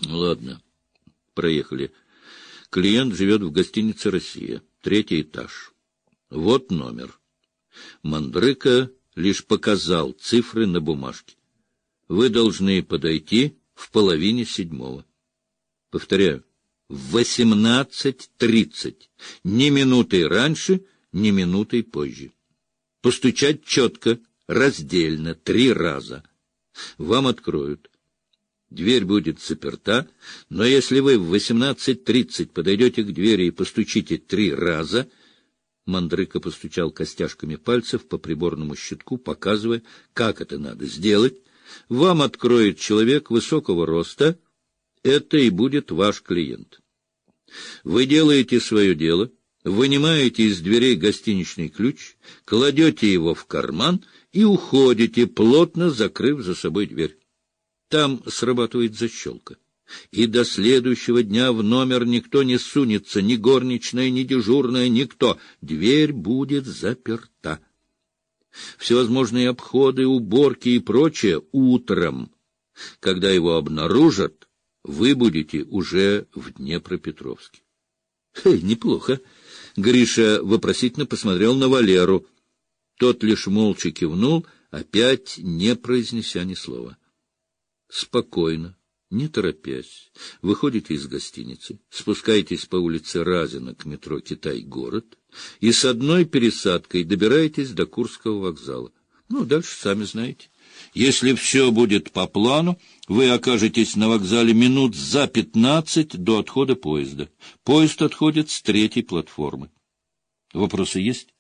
Ладно, проехали. Клиент живет в гостинице «Россия», 3-й этаж. Вот номер. Мандрыка лишь показал цифры на бумажке. Вы должны подойти в 6:30. Повторяю, в 18:30. Ни минутой раньше, ни минутой позже. Постучать четко, раздельно, 3 раза. Вам откроют. Дверь будет заперта, но если вы в 18:30 подойдете к двери и постучите 3 раза... Мандрыка постучал костяшками пальцев по приборному щитку, показывая, как это надо сделать. Вам откроет человек высокого роста. Это и будет ваш клиент. Вы делаете свое дело, вынимаете из дверей гостиничный ключ, кладете его в карман и уходите, плотно закрыв за собой дверь. Там срабатывает защелка. И до следующего дня в номер никто не сунется, ни горничная, ни дежурная, никто. Дверь будет заперта. Всевозможные обходы, уборки и прочее утром. Когда его обнаружат, вы будете уже в Днепропетровске. Неплохо. Гриша вопросительно посмотрел на Валеру. Тот лишь молча кивнул, опять не произнеся ни слова. Спокойно, не торопясь, выходите из гостиницы, спускаетесь по улице Разина к метро «Китай-город» и с одной пересадкой добираетесь до Курского вокзала. Дальше сами знаете. Если все будет по плану, вы окажетесь на вокзале минут за 15 до отхода поезда. Поезд отходит с 3-й платформы. Вопросы есть?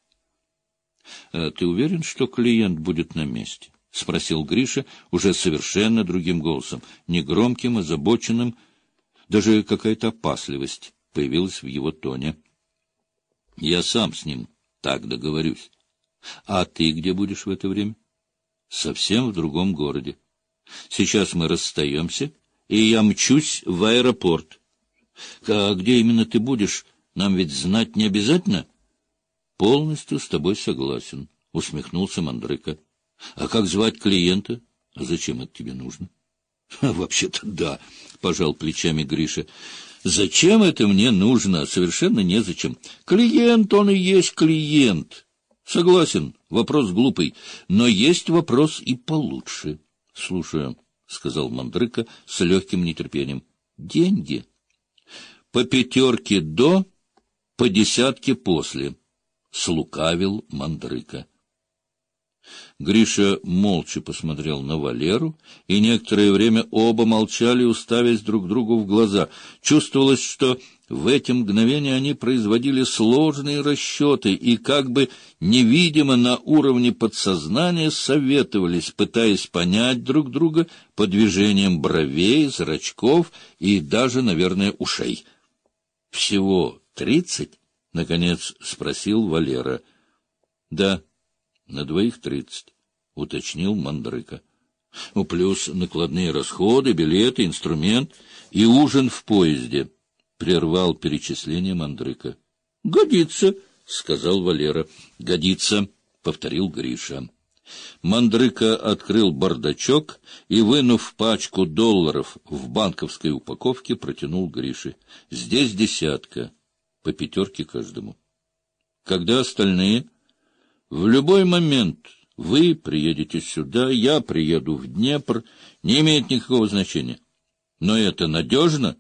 Ты уверен, что клиент будет на месте? — спросил Гриша уже совершенно другим голосом, негромким, озабоченным. Даже какая-то опасливость появилась в его тоне. — Я сам с ним так договорюсь. — А ты где будешь в это время? — Совсем в другом городе. Сейчас мы расстаемся, и я мчусь в аэропорт. — А где именно ты будешь, нам ведь знать не обязательно? — Полностью с тобой согласен, — усмехнулся Мандрыка. — А как звать клиента? А зачем это тебе нужно? — Вообще-то да, — пожал плечами Гриша. — Зачем это мне нужно? Совершенно незачем. Клиент, он и есть клиент. Согласен, вопрос глупый, но есть вопрос и получше. — Слушаю, — сказал Мандрыка с легким нетерпением. — Деньги. По 5 до, по 10 после, — слукавил Мандрыка. Гриша молча посмотрел на Валеру, и некоторое время оба молчали, уставясь друг другу в глаза. Чувствовалось, что в эти мгновения они производили сложные расчеты и как бы невидимо на уровне подсознания советовались, пытаясь понять друг друга по движениям бровей, зрачков и даже, наверное, ушей. — Всего 30? — наконец спросил Валера. — Да. На 2 30, — уточнил Мандрыка. Плюс накладные расходы, билеты, инструмент и ужин в поезде, — прервал перечисление Мандрыка. — Годится, — сказал Валера. — Годится, — повторил Гриша. Мандрыка открыл бардачок и, вынув пачку долларов в банковской упаковке, протянул Грише. — Здесь 10, по 5 каждому. — Когда остальные? — В любой момент. Вы приедете сюда, я приеду в Днепр. Не имеет никакого значения. Но это надежно?